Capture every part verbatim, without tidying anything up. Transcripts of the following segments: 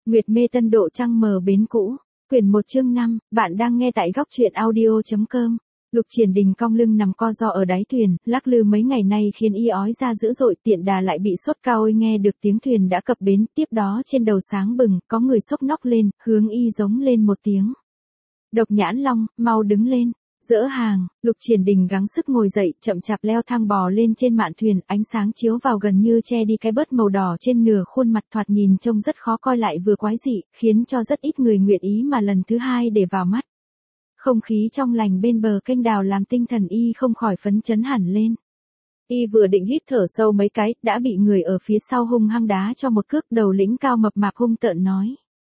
Nguyệt mê tân độ trăng mờ bến cũ. Quyển một chương năm, bạn đang nghe tại góc truyện audio chấm com. Lục Triển Đình cong lưng nằm co ro ở đáy thuyền, lắc lư mấy ngày nay khiến y ói ra dữ dội, tiện đà lại bị sốt cao. Ôi nghe được tiếng thuyền đã cập bến, tiếp đó trên đầu sáng bừng, có người xốc nóc lên, hướng y giống lên một tiếng. Độc Nhãn Long, mau đứng lên. Dỡ hàng, Lục Triển Đình gắng sức ngồi dậy, chậm chạp leo thang bò lên trên mạn thuyền, ánh sáng chiếu vào gần như che đi cái bớt màu đỏ trên nửa khuôn mặt, thoạt nhìn trông rất khó coi lại vừa quái dị, khiến cho rất ít người nguyện ý mà lần thứ hai để vào mắt. Không khí trong lành bên bờ kênh đào làm tinh thần y không khỏi phấn chấn hẳn lên. Y vừa định hít thở sâu mấy cái, đã bị người ở phía sau hung hăng đá cho một cước. Đầu lĩnh cao mập mạp hung tợn nói: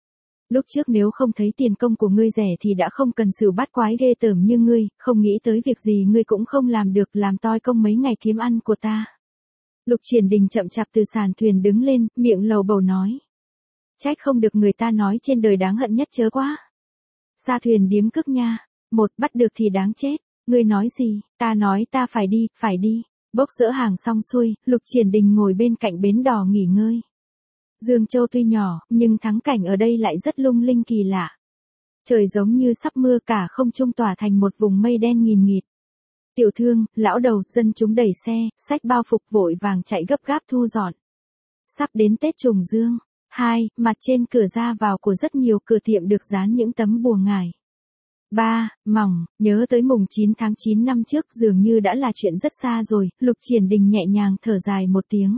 Lúc trước nếu không thấy tiền công của ngươi rẻ thì đã không cần xử bắt quái ghê tởm như ngươi, không nghĩ tới việc gì ngươi cũng không làm được, làm toi công mấy ngày kiếm ăn của ta. Lục Triển Đình chậm chạp từ sàn thuyền đứng lên, miệng lầu bầu nói: Trách không được người ta nói trên đời đáng hận nhất chớ quá. Ra thuyền điếm cước nha, một bắt được thì đáng chết, ngươi nói gì, ta nói ta phải đi, phải đi. Bốc dỡ hàng xong xuôi, Lục Triển Đình ngồi bên cạnh bến đò nghỉ ngơi. Dương Châu tuy nhỏ, nhưng thắng cảnh ở đây lại rất lung linh kỳ lạ. Trời giống như sắp mưa, cả không trung tỏa thành một vùng mây đen nghìn nghịt. Tiểu thương, lão đầu, dân chúng đẩy xe, xách bao phục vội vàng chạy gấp gáp thu dọn. Sắp đến Tết Trùng Dương. Hai, mặt trên cửa ra vào của rất nhiều cửa tiệm được dán những tấm bùa ngải. Ba, mỏng, nhớ tới mùng chín tháng chín năm trước dường như đã là chuyện rất xa rồi, Lục Triển Đình nhẹ nhàng thở dài một tiếng.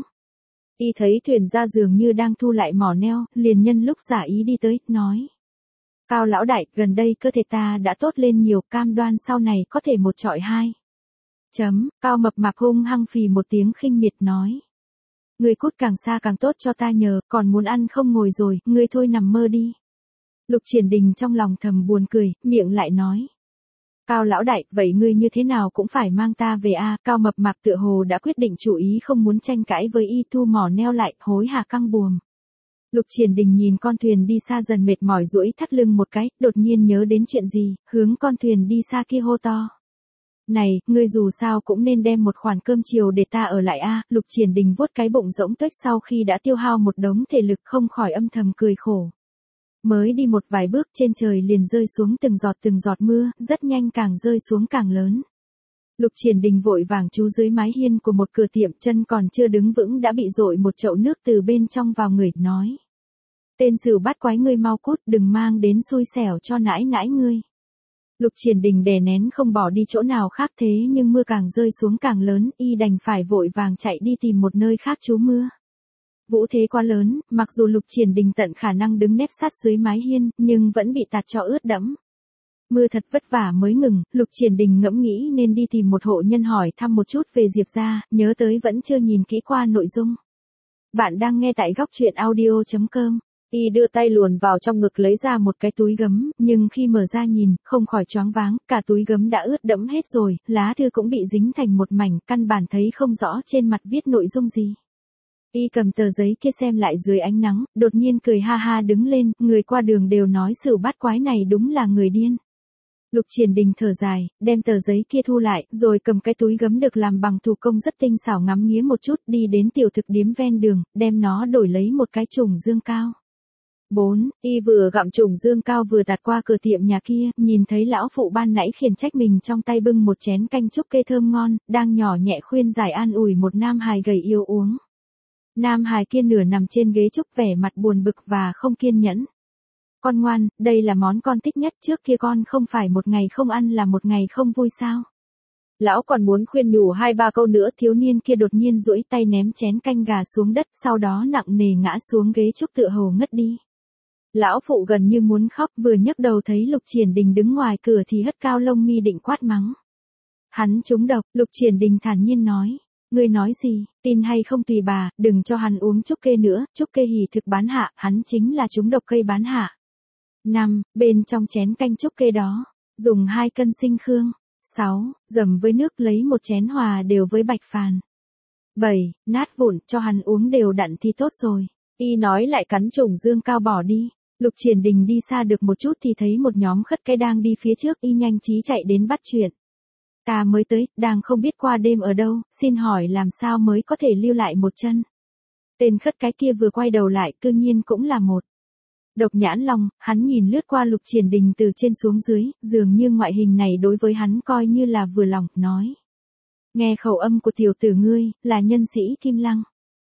Y thấy thuyền ra dường như đang thu lại mỏ neo, liền nhân lúc giả ý đi tới, nói: Cao lão đại, gần đây cơ thể ta đã tốt lên nhiều, cam đoan sau này có thể một chọi hai. Chấm, Cao mập mạp hung hăng phì một tiếng khinh miệt nói: Ngươi cút càng xa càng tốt cho ta nhờ, còn muốn ăn không ngồi rồi, ngươi thôi nằm mơ đi. Lục Triển Đình trong lòng thầm buồn cười, miệng lại nói: Cao lão đại, vậy ngươi như thế nào cũng phải mang ta về a. À? Cao mập mạp tựa hồ đã quyết định chủ ý không muốn tranh cãi với y, thu mỏ neo lại, hối hả căng buồm. Lục Triển Đình nhìn con thuyền đi xa dần mệt mỏi duỗi thắt lưng một cái, đột nhiên nhớ đến chuyện gì, hướng con thuyền đi xa kia hô to: Này, ngươi dù sao cũng nên đem một khoản cơm chiều để ta ở lại a. À? Lục Triển Đình vuốt cái bụng rỗng tuếch sau khi đã tiêu hao một đống thể lực, không khỏi âm thầm cười khổ. Mới đi một vài bước trên trời liền rơi xuống từng giọt từng giọt mưa, rất nhanh càng rơi xuống càng lớn. Lục Triển Đình vội vàng trú dưới mái hiên của một cửa tiệm, chân còn chưa đứng vững đã bị dội một chậu nước từ bên trong vào người, nói: Tên sửu bắt quái, ngươi mau cút, đừng mang đến xui xẻo cho nãi nãi ngươi. Lục Triển Đình đè nén không bỏ đi chỗ nào khác, thế nhưng mưa càng rơi xuống càng lớn, y đành phải vội vàng chạy đi tìm một nơi khác trú mưa. Vũ thế quá lớn, mặc dù Lục Triển Đình tận khả năng đứng nép sát dưới mái hiên, nhưng vẫn bị tạt cho ướt đẫm. Mưa thật vất vả mới ngừng, Lục Triển Đình ngẫm nghĩ nên đi tìm một hộ nhân hỏi thăm một chút về Diệp gia, nhớ tới vẫn chưa nhìn kỹ qua nội dung. Bạn đang nghe tại góc truyện audio chấm com. Y đưa tay luồn vào trong ngực lấy ra một cái túi gấm, nhưng khi mở ra nhìn, không khỏi choáng váng, cả túi gấm đã ướt đẫm hết rồi, lá thư cũng bị dính thành một mảnh, căn bản thấy không rõ trên mặt viết nội dung gì. Y cầm tờ giấy kia xem lại dưới ánh nắng, đột nhiên cười ha ha đứng lên, người qua đường đều nói sửu bát quái này đúng là người điên. Lục Triển Đình thở dài, đem tờ giấy kia thu lại, rồi cầm cái túi gấm được làm bằng thủ công rất tinh xảo ngắm nghía một chút, đi đến tiểu thực điếm ven đường, đem nó đổi lấy một cái trùng dương cao. Bốn, y vừa gặm trùng dương cao vừa tạt qua cửa tiệm nhà kia, nhìn thấy lão phụ ban nãy khiển trách mình trong tay bưng một chén canh trúc kê thơm ngon, đang nhỏ nhẹ khuyên giải an ủi một nam hài gầy yêu uống. Nam hài kia nửa nằm trên ghế trúc, vẻ mặt buồn bực và không kiên nhẫn. Con ngoan, đây là món con thích nhất, trước kia con không phải một ngày không ăn là một ngày không vui sao? Lão còn muốn khuyên nhủ hai ba câu nữa, thiếu niên kia đột nhiên duỗi tay ném chén canh gà xuống đất, sau đó nặng nề ngã xuống ghế trúc tựa hồ ngất đi. Lão phụ gần như muốn khóc, vừa nhấc đầu thấy Lục Triển Đình đứng ngoài cửa thì hất cao lông mi định quát mắng. Hắn trúng độc, Lục Triển Đình thản nhiên nói. Ngươi nói gì, tin hay không tùy bà, đừng cho hắn uống trúc kê nữa, trúc kê hỉ thực bán hạ, hắn chính là trúng độc cây bán hạ. Năm, bên trong chén canh trúc kê đó, dùng hai cân sinh khương. Sáu, dầm với nước lấy một chén hòa đều với bạch phàn. Bảy, nát vụn, cho hắn uống đều đặn thì tốt rồi. Y nói lại cắn trùng dương cao bỏ đi. Lục Triển Đình đi xa được một chút thì thấy một nhóm khất cái đang đi phía trước, y nhanh trí chạy đến bắt chuyện. Ta mới tới, đang không biết qua đêm ở đâu, xin hỏi làm sao mới có thể lưu lại một chân. Tên khất cái kia vừa quay đầu lại, cư nhiên cũng là một Độc Nhãn Long, hắn nhìn lướt qua Lục Triển Đình từ trên xuống dưới, dường như ngoại hình này đối với hắn coi như là vừa lòng, nói. Nghe khẩu âm của tiểu tử ngươi, là nhân sĩ Kim Lăng.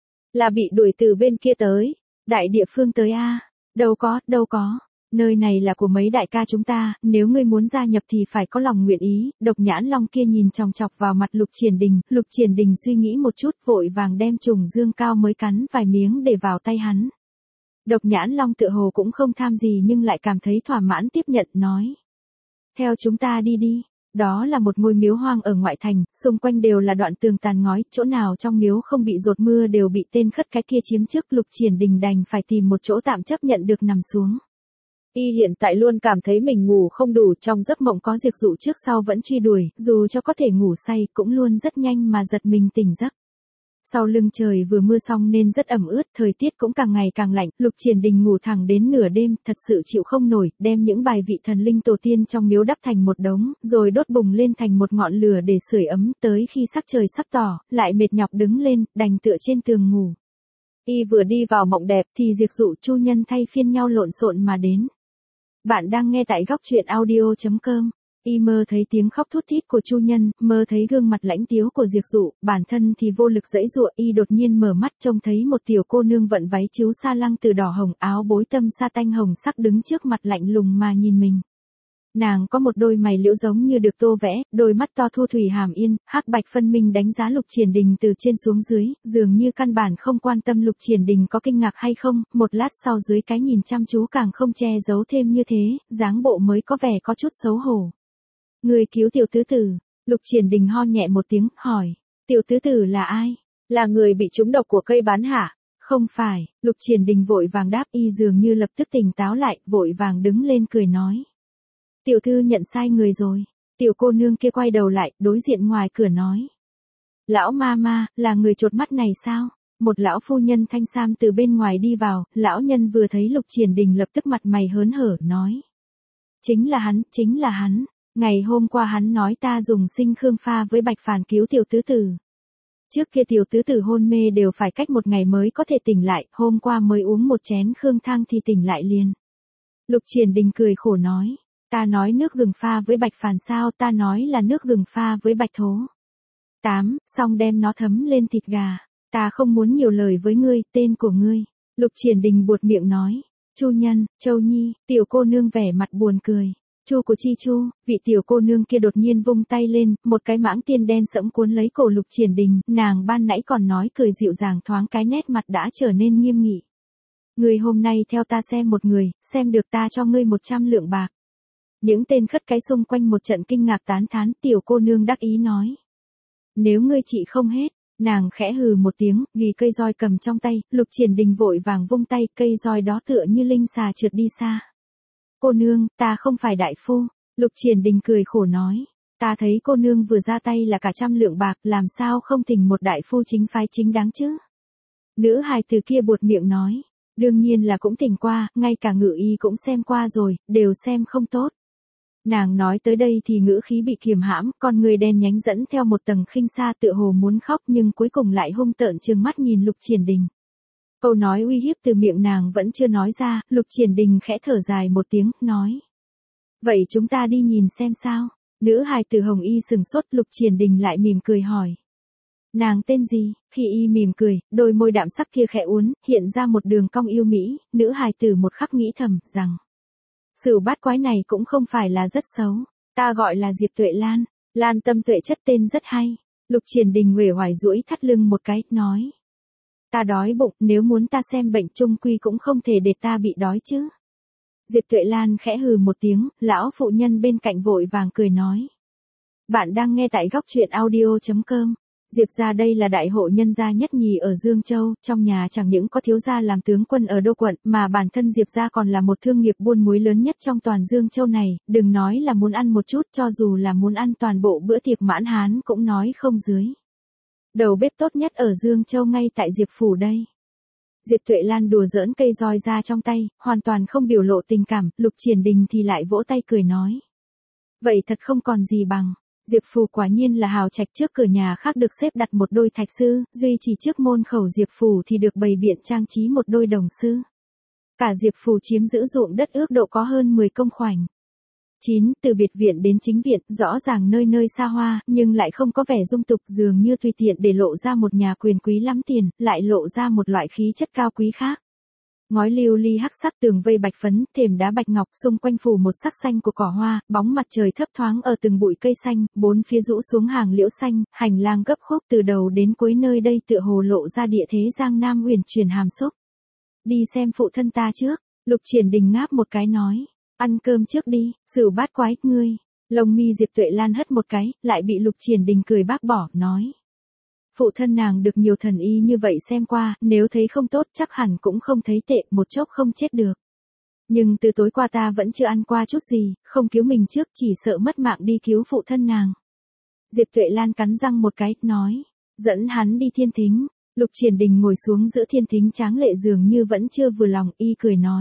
Là bị đuổi từ bên kia tới, đại địa phương tới a. Đâu có, đâu có. Nơi này là của mấy đại ca chúng ta, nếu ngươi muốn gia nhập thì phải có lòng nguyện ý. Độc Nhãn Long kia nhìn chòng chọc vào mặt Lục Triển Đình, Lục Triển Đình suy nghĩ một chút vội vàng đem trùng dương cao mới cắn vài miếng để vào tay hắn. Độc Nhãn Long tựa hồ cũng không tham gì nhưng lại cảm thấy thỏa mãn tiếp nhận, nói. Theo chúng ta đi đi. Đó là một ngôi miếu hoang ở ngoại thành, xung quanh đều là đoạn tường tàn ngói, chỗ nào trong miếu không bị dột mưa đều bị tên khất cái kia chiếm trước. Lục Triển Đình đành phải tìm một chỗ tạm chấp nhận được nằm xuống. Y hiện tại luôn cảm thấy mình ngủ không đủ, trong giấc mộng có Diệp Dụ trước sau vẫn truy đuổi, dù cho có thể ngủ say cũng luôn rất nhanh mà giật mình tỉnh giấc. Sau lưng trời vừa mưa xong nên rất ẩm ướt, thời tiết cũng càng ngày càng lạnh, Lục Triển Đình ngủ thẳng đến nửa đêm, thật sự chịu không nổi, đem những bài vị thần linh tổ tiên trong miếu đắp thành một đống, rồi đốt bùng lên thành một ngọn lửa để sưởi ấm, tới khi sắc trời sắp tỏ, lại mệt nhọc đứng lên, đành tựa trên tường ngủ. Y vừa đi vào mộng đẹp thì Diệp Dụ, Chu Nhân thay phiên nhau lộn xộn mà đến. Bạn đang nghe tại góc truyện audio chấm com. Y mơ thấy tiếng khóc thút thít của Chu Nhân, mơ thấy gương mặt lãnh tiếu của Diệp Dụ, bản thân thì vô lực giãy giụa. Y đột nhiên mở mắt trông thấy một tiểu cô nương vận váy chiếu sa lăng từ đỏ hồng, áo bối tâm sa tanh hồng sắc đứng trước mặt lạnh lùng mà nhìn mình. Nàng có một đôi mày liễu giống như được tô vẽ, đôi mắt to thu thủy hàm yên, hắc bạch phân minh đánh giá Lục Triển Đình từ trên xuống dưới, dường như căn bản không quan tâm Lục Triển Đình có kinh ngạc hay không, một lát sau dưới cái nhìn chăm chú càng không che giấu thêm như thế, dáng bộ mới có vẻ có chút xấu hổ. Người cứu tiểu tứ tử. Lục Triển Đình ho nhẹ một tiếng, hỏi. Tiểu tứ tử là ai? Là người bị trúng độc của cây bán hả? Không phải. Lục Triển Đình vội vàng đáp. Y dường như lập tức tỉnh táo lại, vội vàng đứng lên cười nói. Tiểu thư nhận sai người rồi. Tiểu cô nương kia quay đầu lại, đối diện ngoài cửa nói. Lão ma ma, là người chột mắt này sao? Một lão phu nhân thanh sam từ bên ngoài đi vào, lão nhân vừa thấy Lục Triển Đình lập tức mặt mày hớn hở, nói. Chính là hắn, chính là hắn. Ngày hôm qua hắn nói ta dùng sinh khương pha với bạch phàn cứu tiểu tứ tử. Trước kia tiểu tứ tử hôn mê đều phải cách một ngày mới có thể tỉnh lại, hôm qua mới uống một chén khương thang thì tỉnh lại liền. Lục Triển Đình cười khổ nói, ta nói nước gừng pha với bạch phàn sao, ta nói là nước gừng pha với bạch thố. Tám, xong đem nó thấm lên thịt gà. Ta không muốn nhiều lời với ngươi, tên của ngươi. Lục Triển Đình buột miệng nói, Chu Nhân, Châu Nhi, tiểu cô nương vẻ mặt buồn cười. Chu của Chi Chu, vị tiểu cô nương kia đột nhiên vung tay lên, một cái mãng tiên đen sẫm cuốn lấy cổ Lục Triển Đình, nàng ban nãy còn nói cười dịu dàng thoáng cái nét mặt đã trở nên nghiêm nghị. Ngươi hôm nay theo ta xem một người, xem được ta cho ngươi một trăm lượng bạc. Những tên khất cái xung quanh một trận kinh ngạc tán thán, tiểu cô nương đắc ý nói. Nếu ngươi trị không hết, nàng khẽ hừ một tiếng, ghi cây roi cầm trong tay, Lục Triển Đình vội vàng vung tay, cây roi đó tựa như linh xà trượt đi xa. Cô nương, ta không phải đại phu. Lục Triển Đình cười khổ nói. Ta thấy cô nương vừa ra tay là cả trăm lượng bạc, làm sao không thỉnh một đại phu chính phái chính đáng chứ? Nữ hài từ kia buột miệng nói. Đương nhiên là cũng thỉnh qua, ngay cả ngự y cũng xem qua rồi, đều xem không tốt. Nàng nói tới đây thì ngữ khí bị kiềm hãm, con người đen nhánh dẫn theo một tầng khinh xa tựa hồ muốn khóc nhưng cuối cùng lại hung tợn trừng mắt nhìn Lục Triển Đình. Câu nói uy hiếp từ miệng nàng vẫn chưa nói ra, Lục Triển Đình khẽ thở dài một tiếng, nói. Vậy chúng ta đi nhìn xem sao? Nữ hài từ hồng y sừng sốt, Lục Triển Đình lại mỉm cười hỏi. Nàng tên gì? Khi y mỉm cười, đôi môi đạm sắc kia khẽ uốn, hiện ra một đường cong yêu mỹ, nữ hài từ một khắc nghĩ thầm, rằng. Sửu bát quái này cũng không phải là rất xấu, ta gọi là Diệp Tuệ Lan, Lan tâm tuệ chất tên rất hay. Lục Triển Đình uể oải duỗi thắt lưng một cái, nói. Ta đói bụng, nếu muốn ta xem bệnh chung quy cũng không thể để ta bị đói chứ. Diệp Tuệ Lan khẽ hừ một tiếng, lão phụ nhân bên cạnh vội vàng cười nói. Bạn đang nghe tại góc truyện audio chấm com. Diệp gia đây là đại hộ nhân gia nhất nhì ở Dương Châu, trong nhà chẳng những có thiếu gia làm tướng quân ở đô quận, mà bản thân Diệp gia còn là một thương nghiệp buôn muối lớn nhất trong toàn Dương Châu này, đừng nói là muốn ăn một chút, cho dù là muốn ăn toàn bộ bữa tiệc mãn hán cũng nói không dưới. Đầu bếp tốt nhất ở Dương Châu ngay tại Diệp phủ đây. Diệp Tuệ Lan đùa giỡn cây roi ra trong tay, hoàn toàn không biểu lộ tình cảm, Lục Triển Đình thì lại vỗ tay cười nói. Vậy thật không còn gì bằng. Diệp phủ quả nhiên là hào trạch, trước cửa nhà khác được xếp đặt một đôi thạch sư, duy chỉ trước môn khẩu Diệp phủ thì được bày biện trang trí một đôi đồng sư. Cả Diệp Phù chiếm giữ ruộng đất ước độ có hơn mười công khoảnh. chín. Từ biệt viện đến chính viện, rõ ràng nơi nơi xa hoa, nhưng lại không có vẻ dung tục, dường như tùy tiện để lộ ra một nhà quyền quý lắm tiền, lại lộ ra một loại khí chất cao quý khác. Ngói lưu ly hắc sắc, tường vây bạch phấn, thềm đá bạch ngọc, xung quanh phủ một sắc xanh của cỏ hoa, bóng mặt trời thấp thoáng ở từng bụi cây xanh, bốn phía rũ xuống hàng liễu xanh, hành lang gấp khúc từ đầu đến cuối, nơi đây tựa hồ lộ ra địa thế Giang Nam huyền truyền hàm xúc. Đi xem phụ thân ta trước, Lục Triển Đình ngáp một cái nói, ăn cơm trước đi, Sửu bát quái, ngươi. Lông mi Diệp Tuệ Lan hất một cái, lại bị Lục Triển Đình cười bác bỏ, nói. Phụ thân nàng được nhiều thần y như vậy xem qua, nếu thấy không tốt chắc hẳn cũng không thấy tệ, một chốc không chết được. Nhưng từ tối qua ta vẫn chưa ăn qua chút gì, không cứu mình trước, chỉ sợ mất mạng đi cứu phụ thân nàng. Diệp Tuệ Lan cắn răng một cái, nói, dẫn hắn đi thiên thính. Lục Triển Đình ngồi xuống giữa thiên thính tráng lệ dường như vẫn chưa vừa lòng, y cười nói.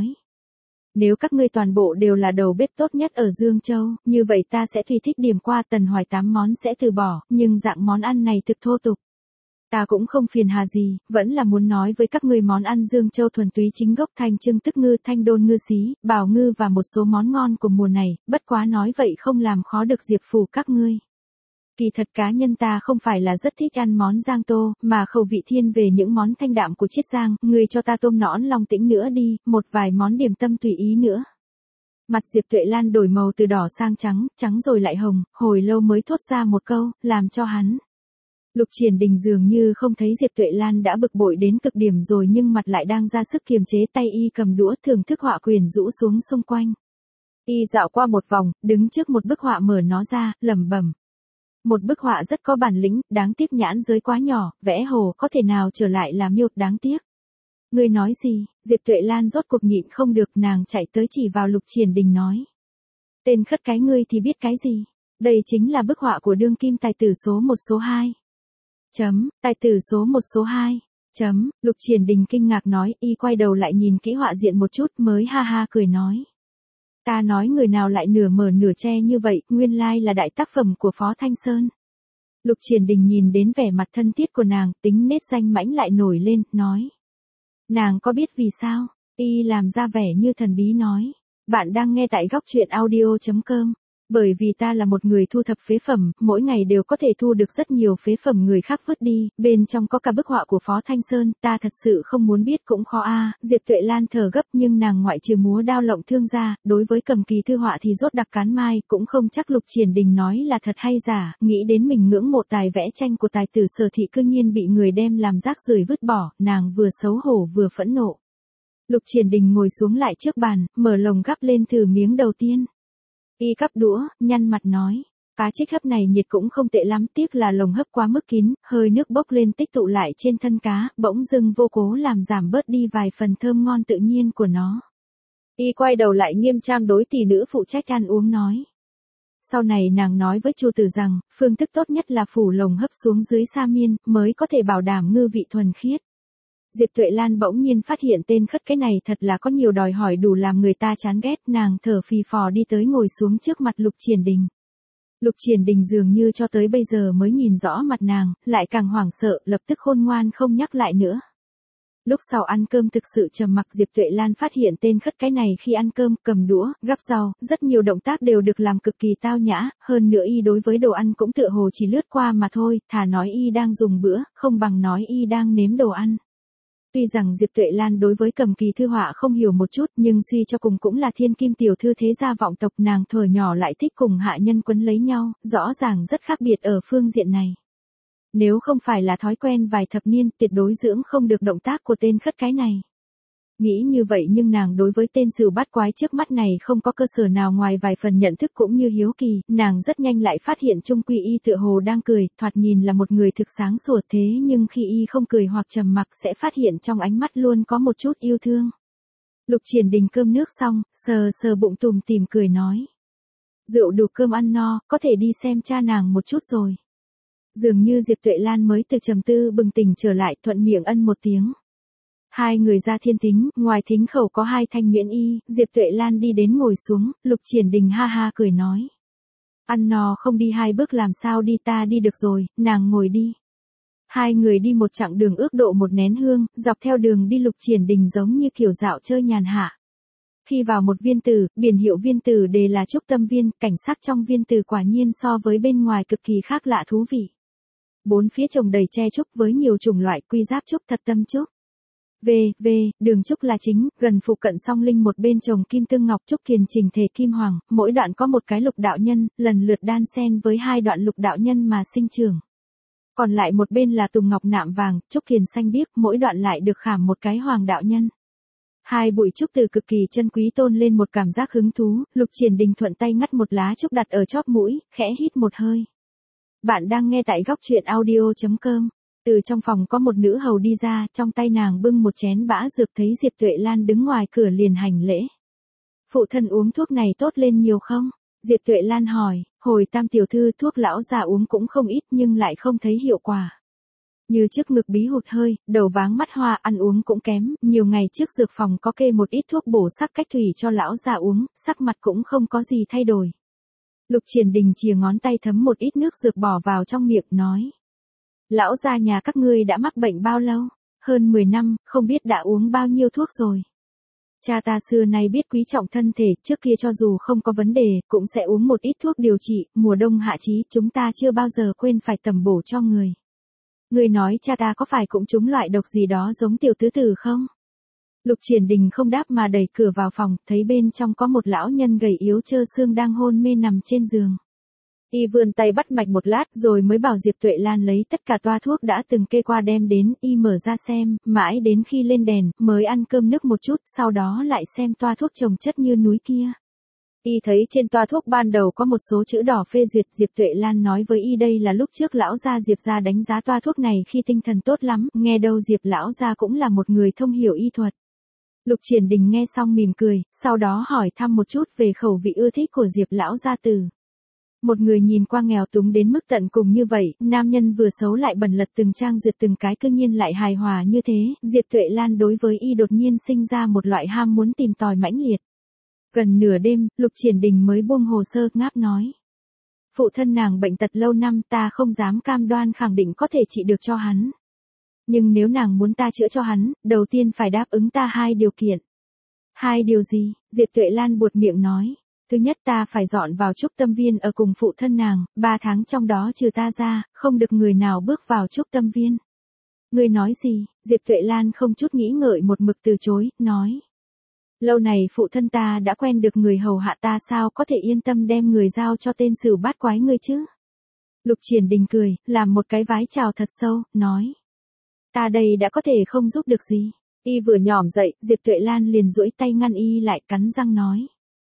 Nếu các ngươi toàn bộ đều là đầu bếp tốt nhất ở Dương Châu, như vậy ta sẽ tùy thích điểm qua tần hoài tám món sẽ từ bỏ, nhưng dạng món ăn này thực thô tục. Ta cũng không phiền hà gì, vẫn là muốn nói với các ngươi món ăn Dương Châu thuần túy chính gốc thanh trưng tức ngư, thanh đôn ngư xí, bào ngư và một số món ngon của mùa này, bất quá nói vậy không làm khó được Diệp Phù các ngươi. Kỳ thật cá nhân ta không phải là rất thích ăn món Giang Tô, mà khẩu vị thiên về những món thanh đạm của Chiết Giang, ngươi cho ta tôm nõn Long Tĩnh nữa đi, một vài món điểm tâm tùy ý nữa. Mặt Diệp Tuệ Lan đổi màu từ đỏ sang trắng, trắng rồi lại hồng, hồi lâu mới thốt ra một câu, làm cho hắn. Lục Triển Đình dường như không thấy Diệp Tuệ Lan đã bực bội đến cực điểm rồi, nhưng mặt lại đang ra sức kiềm chế, tay y cầm đũa thưởng thức họa quyển rũ xuống xung quanh. Y dạo qua một vòng, đứng trước một bức họa mở nó ra, lẩm bẩm. Một bức họa rất có bản lĩnh, đáng tiếc nhãn giới quá nhỏ, vẽ hồ có thể nào trở lại là miêu, đáng tiếc. Ngươi nói gì? Diệp Tuệ Lan rốt cuộc nhịn không được, nàng chạy tới chỉ vào Lục Triển Đình nói. Tên khất cái ngươi thì biết cái gì? Đây chính là bức họa của đương kim tài tử số một số hai. Chấm, tài tử số một số hai. Chấm, Lục Triển Đình kinh ngạc nói, y quay đầu lại nhìn kỹ họa diện một chút mới ha ha cười nói. Ta nói người nào lại nửa mở nửa che như vậy, nguyên lai là đại tác phẩm của Phó Thanh Sơn. Lục Triển Đình nhìn đến vẻ mặt thân thiết của nàng, tính nết danh mãnh lại nổi lên, nói. Nàng có biết vì sao? Y làm ra vẻ như thần bí nói. Bạn đang nghe tại góc truyện audio chấm com. Bởi vì ta là một người thu thập phế phẩm, mỗi ngày đều có thể thu được rất nhiều phế phẩm người khác vứt đi, bên trong có cả bức họa của Phó Thanh Sơn, ta thật sự không muốn biết cũng khó a. À. Diệp Tuệ Lan thở gấp, nhưng nàng ngoại trừ múa đao lộng thương ra, đối với cầm kỳ thư họa thì rốt đặc cán mai, cũng không chắc Lục Triển Đình nói là thật hay giả, nghĩ đến mình ngưỡng mộ tài vẽ tranh của tài tử Sở Thị cư nhiên bị người đem làm rác rưởi vứt bỏ, nàng vừa xấu hổ vừa phẫn nộ. Lục Triển Đình ngồi xuống lại trước bàn, mở lồng gắp lên thử miếng đầu tiên. Y cắp đũa, nhăn mặt nói, cá trích hấp này nhiệt cũng không tệ lắm, tiếc là lồng hấp quá mức kín, hơi nước bốc lên tích tụ lại trên thân cá, bỗng dưng vô cố làm giảm bớt đi vài phần thơm ngon tự nhiên của nó. Y quay đầu lại nghiêm trang đối tỷ nữ phụ trách ăn uống nói. Sau này nàng nói với Chu Tử rằng, phương thức tốt nhất là phủ lồng hấp xuống dưới sa miên, mới có thể bảo đảm ngư vị thuần khiết. Diệp Tuệ Lan bỗng nhiên phát hiện tên khất cái này thật là có nhiều đòi hỏi đủ làm người ta chán ghét, nàng thở phì phò đi tới ngồi xuống trước mặt Lục Triển Đình. Lục Triển Đình dường như cho tới bây giờ mới nhìn rõ mặt nàng, lại càng hoảng sợ, lập tức khôn ngoan không nhắc lại nữa. Lúc sau ăn cơm thực sự trầm mặc, Diệp Tuệ Lan phát hiện tên khất cái này khi ăn cơm, cầm đũa, gắp rau, rất nhiều động tác đều được làm cực kỳ tao nhã, hơn nữa y đối với đồ ăn cũng tựa hồ chỉ lướt qua mà thôi, thà nói y đang dùng bữa, không bằng nói y đang nếm đồ ăn. Tuy rằng Diệp Tuệ Lan đối với cầm kỳ thư họa không hiểu một chút, nhưng suy cho cùng cũng là thiên kim tiểu thư thế gia vọng tộc, nàng thuở nhỏ lại thích cùng hạ nhân quấn lấy nhau, rõ ràng rất khác biệt ở phương diện này. Nếu không phải là thói quen vài thập niên, tuyệt đối dưỡng không được động tác của tên khất cái này. Nghĩ như vậy nhưng nàng đối với tên Sửu bát quái trước mắt này không có cơ sở nào ngoài vài phần nhận thức cũng như hiếu kỳ, nàng rất nhanh lại phát hiện Trung Quy y tựa hồ đang cười, thoạt nhìn là một người thực sáng sủa, thế nhưng khi y không cười hoặc trầm mặc sẽ phát hiện trong ánh mắt luôn có một chút yêu thương. Lục Triển Đình cơm nước xong, sờ sờ bụng tùm tìm cười nói. Rượu đủ cơm ăn no, có thể đi xem cha nàng một chút rồi. Dường như Diệp Tuệ Lan mới từ trầm tư bừng tỉnh trở lại, thuận miệng ân một tiếng. Hai người ra thiên thính, ngoài thính khẩu có hai thanh nhuyễn y, Diệp Tuệ Lan đi đến ngồi xuống, Lục Triển Đình ha ha cười nói. Ăn no không đi hai bước làm sao đi, ta đi được rồi, nàng ngồi đi. Hai người đi một chặng đường ước độ một nén hương, dọc theo đường đi Lục Triển Đình giống như kiểu dạo chơi nhàn hạ. Khi vào một viên tử, biển hiệu viên tử đề là Trúc Tâm Viên, cảnh sắc trong viên tử quả nhiên so với bên ngoài cực kỳ khác lạ thú vị. Bốn phía trồng đầy tre trúc với nhiều chủng loại quy giáp trúc thật tâm trúc. V, V, đường trúc là chính, gần phụ cận song linh một bên trồng kim tương ngọc trúc kiền trình thể kim hoàng, mỗi đoạn có một cái lục đạo nhân, lần lượt đan xen với hai đoạn lục đạo nhân mà sinh trưởng. Còn lại một bên là tùng ngọc nạm vàng, trúc kiền xanh biếc, mỗi đoạn lại được khảm một cái hoàng đạo nhân. Hai bụi trúc từ cực kỳ chân quý tôn lên một cảm giác hứng thú, Lục Triển Đình thuận tay ngắt một lá trúc đặt ở chóp mũi, khẽ hít một hơi. Bạn đang nghe tại góc truyện audio chấm com. Từ trong phòng có một nữ hầu đi ra, trong tay nàng bưng một chén bã dược, thấy Diệp Tuệ Lan đứng ngoài cửa liền hành lễ. Phụ thân uống thuốc này tốt lên nhiều không? Diệp Tuệ Lan hỏi, hồi Tam tiểu thư thuốc lão già uống cũng không ít nhưng lại không thấy hiệu quả. Như trước ngực bí hụt hơi, đầu váng mắt hoa, ăn uống cũng kém, nhiều ngày trước dược phòng có kê một ít thuốc bổ sắc cách thủy cho lão già uống, sắc mặt cũng không có gì thay đổi. Lục Triển Đình chìa ngón tay thấm một ít nước dược bỏ vào trong miệng nói. Lão già nhà các ngươi đã mắc bệnh bao lâu? Hơn mười năm, không biết đã uống bao nhiêu thuốc rồi. Cha ta xưa nay biết quý trọng thân thể, trước kia cho dù không có vấn đề, cũng sẽ uống một ít thuốc điều trị, mùa đông hạ chí, chúng ta chưa bao giờ quên phải tầm bổ cho người. Người nói cha ta có phải cũng trúng loại độc gì đó giống tiểu tứ tử không? Lục Triển Đình không đáp mà đẩy cửa vào phòng, thấy bên trong có một lão nhân gầy yếu trơ xương đang hôn mê nằm trên giường. Y vươn tay bắt mạch một lát rồi mới bảo Diệp Tuệ Lan lấy tất cả toa thuốc đã từng kê qua đem đến, y mở ra xem, mãi đến khi lên đèn, mới ăn cơm nước một chút, sau đó lại xem toa thuốc chồng chất như núi kia. Y thấy trên toa thuốc ban đầu có một số chữ đỏ phê duyệt, Diệp Tuệ Lan nói với y đây là lúc trước lão gia Diệp gia đánh giá toa thuốc này khi tinh thần tốt lắm, nghe đâu Diệp lão gia cũng là một người thông hiểu y thuật. Lục Triển Đình nghe xong mỉm cười, sau đó hỏi thăm một chút về khẩu vị ưa thích của Diệp lão gia tử. Một người nhìn qua nghèo túng đến mức tận cùng như vậy, nam nhân vừa xấu lại bẩn lật từng trang duyệt từng cái cư nhiên lại hài hòa như thế, Diệp Tuệ Lan đối với y đột nhiên sinh ra một loại ham muốn tìm tòi mãnh liệt. Gần nửa đêm, Lục Triển Đình mới buông hồ sơ, ngáp nói. Phụ thân nàng bệnh tật lâu năm, ta không dám cam đoan khẳng định có thể trị được cho hắn. Nhưng nếu nàng muốn ta chữa cho hắn, đầu tiên phải đáp ứng ta hai điều kiện. Hai điều gì? Diệp Tuệ Lan buột miệng nói. Thứ nhất, ta phải dọn vào Trúc Tâm Viên ở cùng phụ thân nàng, ba tháng trong đó trừ ta ra, không được người nào bước vào Trúc Tâm Viên. Ngươi nói gì? Diệp Tuệ Lan không chút nghĩ ngợi một mực từ chối, nói. Lâu này phụ thân ta đã quen được người hầu hạ ta, sao có thể yên tâm đem người giao cho tên sửu bát quái ngươi chứ? Lục Triển Đình cười, làm một cái vái chào thật sâu, nói. Ta đây đã có thể không giúp được gì. Y vừa nhỏm dậy, Diệp Tuệ Lan liền duỗi tay ngăn y lại, cắn răng nói.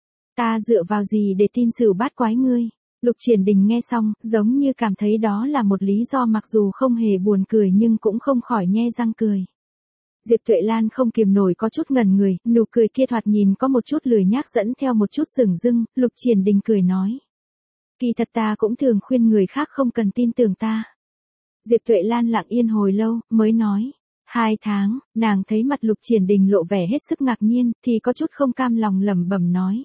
Ta dựa vào gì để tin sửu bát quái ngươi? Lục Triển Đình nghe xong, giống như cảm thấy đó là một lý do mặc dù không hề buồn cười nhưng cũng không khỏi nhe răng cười. Diệp Tuệ Lan không kiềm nổi có chút ngần người, nụ cười kia thoạt nhìn có một chút lười nhác dẫn theo một chút dửng dưng, Lục Triển Đình cười nói. Kỳ thật ta cũng thường khuyên người khác không cần tin tưởng ta. Diệp Tuệ Lan lặng yên hồi lâu, mới nói. Hai tháng, nàng thấy mặt Lục Triển Đình lộ vẻ hết sức ngạc nhiên, thì có chút không cam lòng lẩm bẩm nói.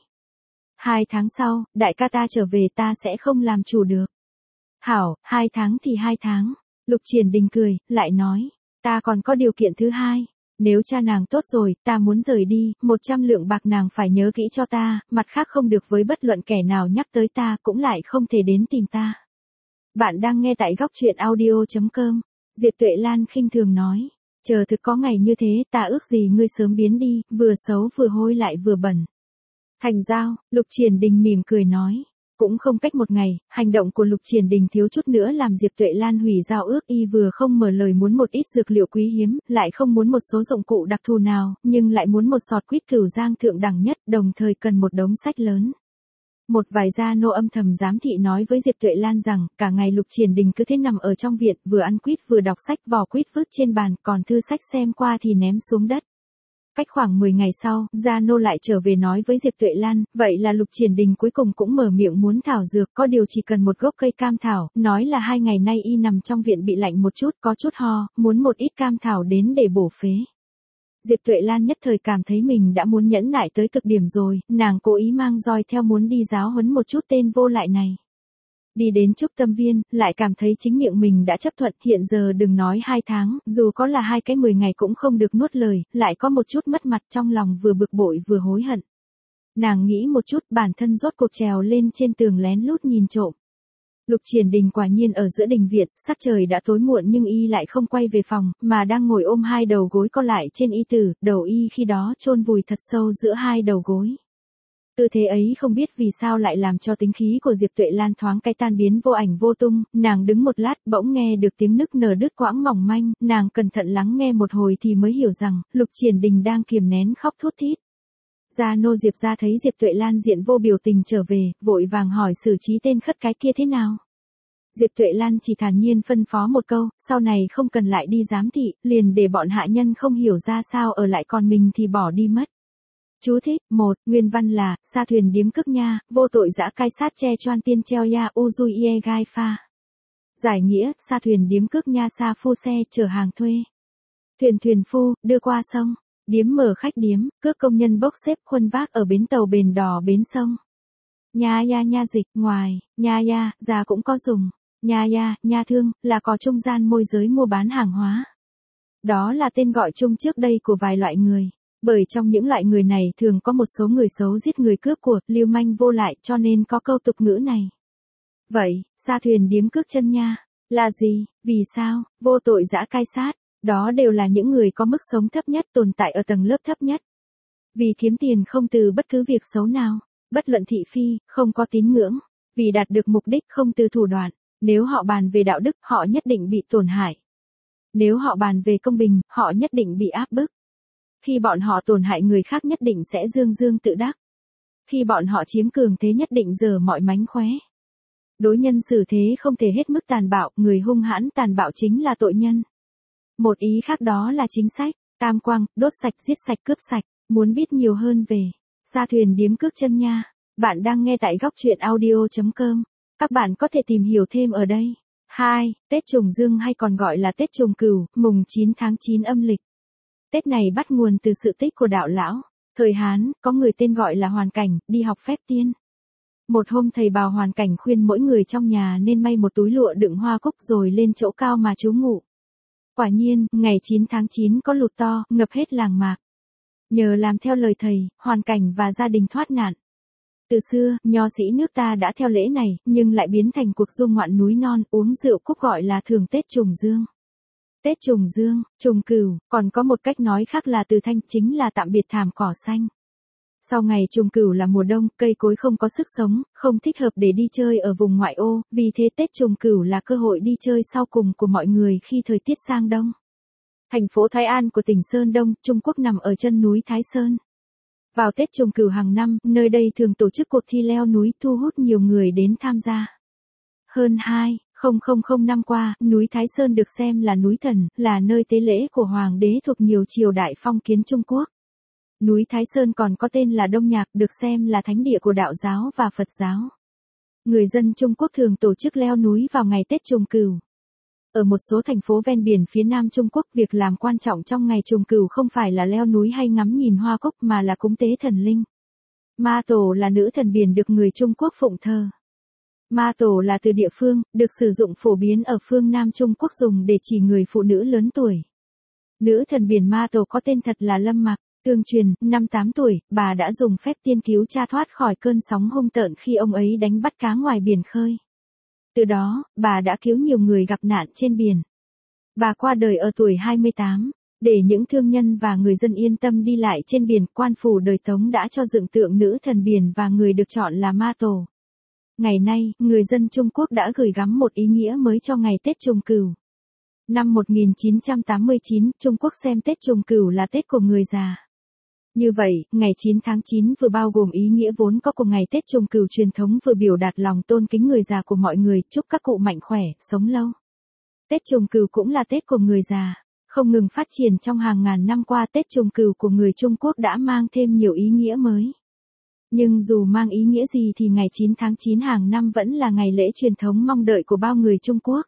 Hai tháng sau, đại ca ta trở về ta sẽ không làm chủ được. Hảo, hai tháng thì hai tháng. Lục Triển Đình cười, lại nói. Ta còn có điều kiện thứ hai. Nếu cha nàng tốt rồi, ta muốn rời đi, một trăm lượng bạc nàng phải nhớ kỹ cho ta, mặt khác không được với bất luận kẻ nào nhắc tới ta, cũng lại không thể đến tìm ta. Bạn đang nghe tại góc truyện audio chấm com. Diệp Tuệ Lan khinh thường nói. Chờ thực có ngày như thế, ta ước gì ngươi sớm biến đi, vừa xấu vừa hôi lại vừa bẩn. Thành giao, Lục Triển Đình mỉm cười nói. Cũng không cách một ngày, hành động của Lục Triển Đình thiếu chút nữa làm Diệp Tuệ Lan hủy giao ước, y vừa không mở lời muốn một ít dược liệu quý hiếm, lại không muốn một số dụng cụ đặc thù nào, nhưng lại muốn một sọt quýt cửu giang thượng đẳng nhất, đồng thời cần một đống sách lớn. Một vài gia nô âm thầm giám thị nói với Diệp Tuệ Lan rằng, cả ngày Lục Triển Đình cứ thế nằm ở trong viện, vừa ăn quýt vừa đọc sách, vỏ quýt vứt trên bàn, còn thư sách xem qua thì ném xuống đất. Cách khoảng mười ngày sau, gia nô lại trở về nói với Diệp Tuệ Lan, vậy là Lục Triển Đình cuối cùng cũng mở miệng muốn thảo dược, có điều chỉ cần một gốc cây cam thảo, nói là hai ngày nay y nằm trong viện bị lạnh một chút, có chút ho, muốn một ít cam thảo đến để bổ phế. Diệp Tuệ Lan nhất thời cảm thấy mình đã muốn nhẫn nại tới cực điểm rồi, nàng cố ý mang roi theo muốn đi giáo huấn một chút tên vô lại này. Đi đến Trúc Tâm Viên, lại cảm thấy chính miệng mình đã chấp thuận, hiện giờ đừng nói hai tháng, dù có là hai cái mười ngày cũng không được nuốt lời, lại có một chút mất mặt trong lòng vừa bực bội vừa hối hận. Nàng nghĩ một chút bản thân rốt cuộc trèo lên trên tường lén lút nhìn trộm. Lục Triển Đình quả nhiên ở giữa đình viện, sắc trời đã tối muộn nhưng y lại không quay về phòng, mà đang ngồi ôm hai đầu gối co lại trên y tử, đầu y khi đó chôn vùi thật sâu giữa hai đầu gối. Tư thế ấy không biết vì sao lại làm cho tính khí của Diệp Tuệ Lan thoáng cái tan biến vô ảnh vô tung, nàng đứng một lát bỗng nghe được tiếng nức nở đứt quãng mỏng manh, nàng cẩn thận lắng nghe một hồi thì mới hiểu rằng, Lục Triển Đình đang kiềm nén khóc thút thít. Gia nô Diệp gia thấy Diệp Tuệ Lan diện vô biểu tình trở về, vội vàng hỏi xử trí tên khất cái kia thế nào. Diệp Tuệ Lan chỉ thản nhiên phân phó một câu, sau này không cần lại đi giám thị, liền để bọn hạ nhân không hiểu ra sao ở lại còn mình thì bỏ đi mất. Chú thích, một, nguyên văn là, sa thuyền điếm cước nha, vô tội dã cai sát che choan tiên treo ya uzui ie gai pha. Giải nghĩa, sa thuyền điếm cước nha sa phu xe chở hàng thuê. Thuyền thuyền phu, đưa qua sông. Điếm mở khách điếm, cước công nhân bốc xếp khuân vác ở bến tàu bến đò bến sông. Nha ya nha dịch, ngoài, nha ya, già cũng có dùng. Nha ya, nha thương, là có trung gian môi giới mua bán hàng hóa. Đó là tên gọi chung trước đây của vài loại người. Bởi trong những loại người này thường có một số người xấu giết người cướp của, lưu manh vô lại cho nên có câu tục ngữ này. Vậy, sa thuyền điếm cước chân nha, là gì, vì sao, vô tội dã cai sát, đó đều là những người có mức sống thấp nhất tồn tại ở tầng lớp thấp nhất. Vì kiếm tiền không từ bất cứ việc xấu nào, bất luận thị phi, không có tín ngưỡng, vì đạt được mục đích không từ thủ đoạn, nếu họ bàn về đạo đức họ nhất định bị tổn hại. Nếu họ bàn về công bình, họ nhất định bị áp bức. Khi bọn họ tổn hại người khác nhất định sẽ dương dương tự đắc. Khi bọn họ chiếm cường thế nhất định giở mọi mánh khóe. Đối nhân xử thế không thể hết mức tàn bạo, người hung hãn tàn bạo chính là tội nhân. Một ý khác đó là chính sách, tam quang, đốt sạch giết sạch cướp sạch, muốn biết nhiều hơn về sa thuyền điếm cước chân nha. Bạn đang nghe tại góc truyện audio chấm com. Các bạn có thể tìm hiểu thêm ở đây. hai. Tết Trùng Dương hay còn gọi là Tết Trùng Cửu, mùng chín tháng chín âm lịch. Tết này bắt nguồn từ sự tích của đạo lão. Thời Hán, có người tên gọi là Hoàn Cảnh, đi học phép tiên. Một hôm thầy bào Hoàn Cảnh khuyên mỗi người trong nhà nên may một túi lụa đựng hoa cúc rồi lên chỗ cao mà trú ngụ. Quả nhiên, ngày chín tháng chín có lụt to, ngập hết làng mạc. Nhờ làm theo lời thầy, Hoàn Cảnh và gia đình thoát nạn. Từ xưa, nho sĩ nước ta đã theo lễ này, nhưng lại biến thành cuộc du ngoạn núi non, uống rượu cúc gọi là thường Tết Trùng Dương. Tết Trùng Dương, Trùng Cửu, còn có một cách nói khác là từ thanh, chính là tạm biệt thảm cỏ xanh. Sau ngày Trùng Cửu là mùa đông, cây cối không có sức sống, không thích hợp để đi chơi ở vùng ngoại ô, vì thế Tết Trùng Cửu là cơ hội đi chơi sau cùng của mọi người khi thời tiết sang đông. Thành phố Thái An của tỉnh Sơn Đông, Trung Quốc nằm ở chân núi Thái Sơn. Vào Tết Trùng Cửu hàng năm, nơi đây thường tổ chức cuộc thi leo núi thu hút nhiều người đến tham gia. Hơn hai nghìn năm qua, núi Thái Sơn được xem là núi thần, là nơi tế lễ của hoàng đế thuộc nhiều triều đại phong kiến Trung Quốc. Núi Thái Sơn còn có tên là Đông Nhạc, được xem là thánh địa của đạo giáo và Phật giáo. Người dân Trung Quốc thường tổ chức leo núi vào ngày Tết Trùng Cửu. Ở một số thành phố ven biển phía Nam Trung Quốc, việc làm quan trọng trong ngày Trùng Cửu không phải là leo núi hay ngắm nhìn hoa cúc mà là cúng tế thần linh. Ma Tổ là nữ thần biển được người Trung Quốc phụng thờ. Ma Tổ là từ địa phương, được sử dụng phổ biến ở phương Nam Trung Quốc dùng để chỉ người phụ nữ lớn tuổi. Nữ thần biển Ma Tổ có tên thật là Lâm Mặc. Tương truyền, năm tám tuổi, bà đã dùng phép tiên cứu cha thoát khỏi cơn sóng hung tợn khi ông ấy đánh bắt cá ngoài biển khơi. Từ đó, bà đã cứu nhiều người gặp nạn trên biển. Bà qua đời ở tuổi hai mươi tám. Để những thương nhân và người dân yên tâm đi lại trên biển, quan phủ đời Tống đã cho dựng tượng nữ thần biển và người được chọn là Ma Tổ. Ngày nay, người dân Trung Quốc đã gửi gắm một ý nghĩa mới cho ngày Tết Trùng Cửu. Năm một nghìn chín trăm tám mươi chín, Trung Quốc xem Tết Trùng Cửu là Tết của người già. Như vậy, ngày chín tháng chín vừa bao gồm ý nghĩa vốn có của ngày Tết Trùng Cửu truyền thống, vừa biểu đạt lòng tôn kính người già của mọi người, chúc các cụ mạnh khỏe, sống lâu. Tết Trùng Cửu cũng là Tết của người già. Không ngừng phát triển trong hàng ngàn năm qua, Tết Trùng Cửu của người Trung Quốc đã mang thêm nhiều ý nghĩa mới. Nhưng dù mang ý nghĩa gì thì ngày chín tháng chín hàng năm vẫn là ngày lễ truyền thống mong đợi của bao người Trung Quốc.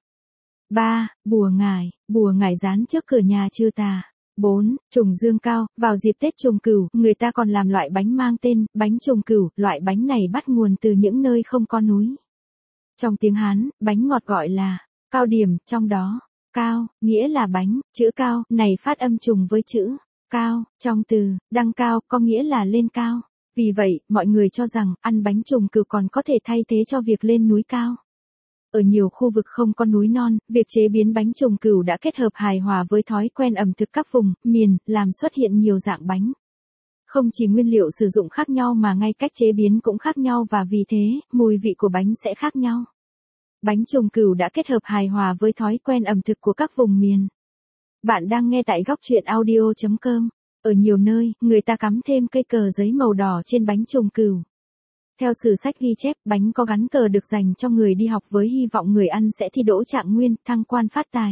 ba. Bùa ngải, bùa ngải dán trước cửa nhà chư tà. bốn. Trùng Dương cao, vào dịp Tết Trùng Cửu, người ta còn làm loại bánh mang tên bánh Trùng Cửu, loại bánh này bắt nguồn từ những nơi không có núi. Trong tiếng Hán, bánh ngọt gọi là cao điểm, trong đó, cao, nghĩa là bánh, chữ cao, này phát âm trùng với chữ cao, trong từ, đăng cao, có nghĩa là lên cao. Vì vậy, mọi người cho rằng, ăn bánh trùng cừu còn có thể thay thế cho việc lên núi cao. Ở nhiều khu vực không có núi non, việc chế biến bánh trùng cừu đã kết hợp hài hòa với thói quen ẩm thực các vùng, miền, làm xuất hiện nhiều dạng bánh. Không chỉ nguyên liệu sử dụng khác nhau mà ngay cách chế biến cũng khác nhau và vì thế, mùi vị của bánh sẽ khác nhau. Bánh trùng cừu đã kết hợp hài hòa với thói quen ẩm thực của các vùng miền. Bạn đang nghe tại góc truyện audio chấm com. Ở nhiều nơi, người ta cắm thêm cây cờ giấy màu đỏ trên bánh trùng cừu. Theo sử sách ghi chép, bánh có gắn cờ được dành cho người đi học với hy vọng người ăn sẽ thi đỗ trạng nguyên, thăng quan phát tài.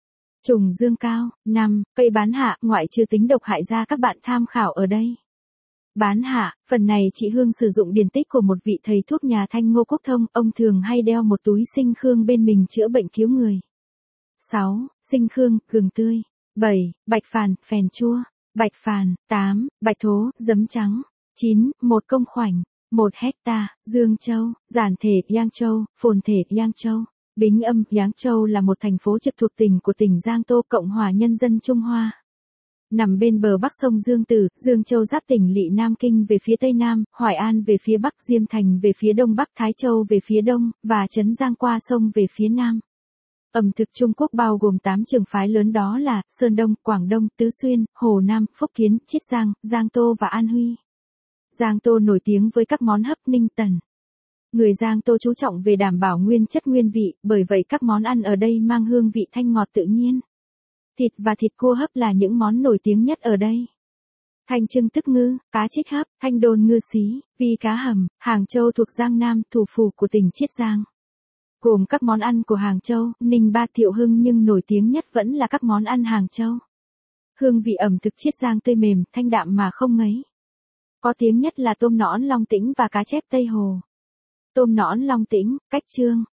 Trùng dương cao. năm. Cây bán hạ, ngoại trừ tính độc hại ra các bạn tham khảo ở đây. Bán hạ, phần này chị Hương sử dụng điển tích của một vị thầy thuốc nhà Thanh Ngô Quốc Thông, ông thường hay đeo một túi sinh khương bên mình chữa bệnh cứu người. sáu. Sinh khương, gừng tươi. bảy. Bạch phàn, phèn chua. Bạch phàn. tám. Bạch thố, giấm trắng. chín. Một công khoảnh. Một hecta. Dương Châu, giản thể Giang Châu, phồn thể Giang Châu. Bính âm, Giáng Châu là một thành phố trực thuộc tỉnh của tỉnh Giang Tô, Cộng hòa Nhân dân Trung Hoa. Nằm bên bờ bắc sông Dương Tử, Dương Châu giáp tỉnh Lỵ Nam Kinh về phía tây nam, Hoài An về phía bắc, Diêm Thành về phía đông bắc, Thái Châu về phía đông, và Trấn Giang qua sông về phía nam. Ẩm thực Trung Quốc bao gồm tám trường phái lớn đó là Sơn Đông, Quảng Đông, Tứ Xuyên, Hồ Nam, Phúc Kiến, Chiết Giang, Giang Tô và An Huy. Giang Tô nổi tiếng với các món hấp ninh tần. Người Giang Tô chú trọng về đảm bảo nguyên chất nguyên vị, bởi vậy các món ăn ở đây mang hương vị thanh ngọt tự nhiên. Thịt và thịt cua hấp là những món nổi tiếng nhất ở đây. Thanh trưng tức ngư, cá trích hấp, thanh đồn ngư xí, vi cá hầm, Hàng Châu thuộc Giang Nam, thủ phủ của tỉnh Chiết Giang. Gồm các món ăn của Hàng Châu, Ninh Ba Thiệu Hưng nhưng nổi tiếng nhất vẫn là các món ăn Hàng Châu. Hương vị ẩm thực Chiết Giang tươi mềm, thanh đạm mà không ngấy. Có tiếng nhất là tôm nõn Long Tĩnh và cá chép Tây Hồ. Tôm nõn Long Tĩnh, cách trương,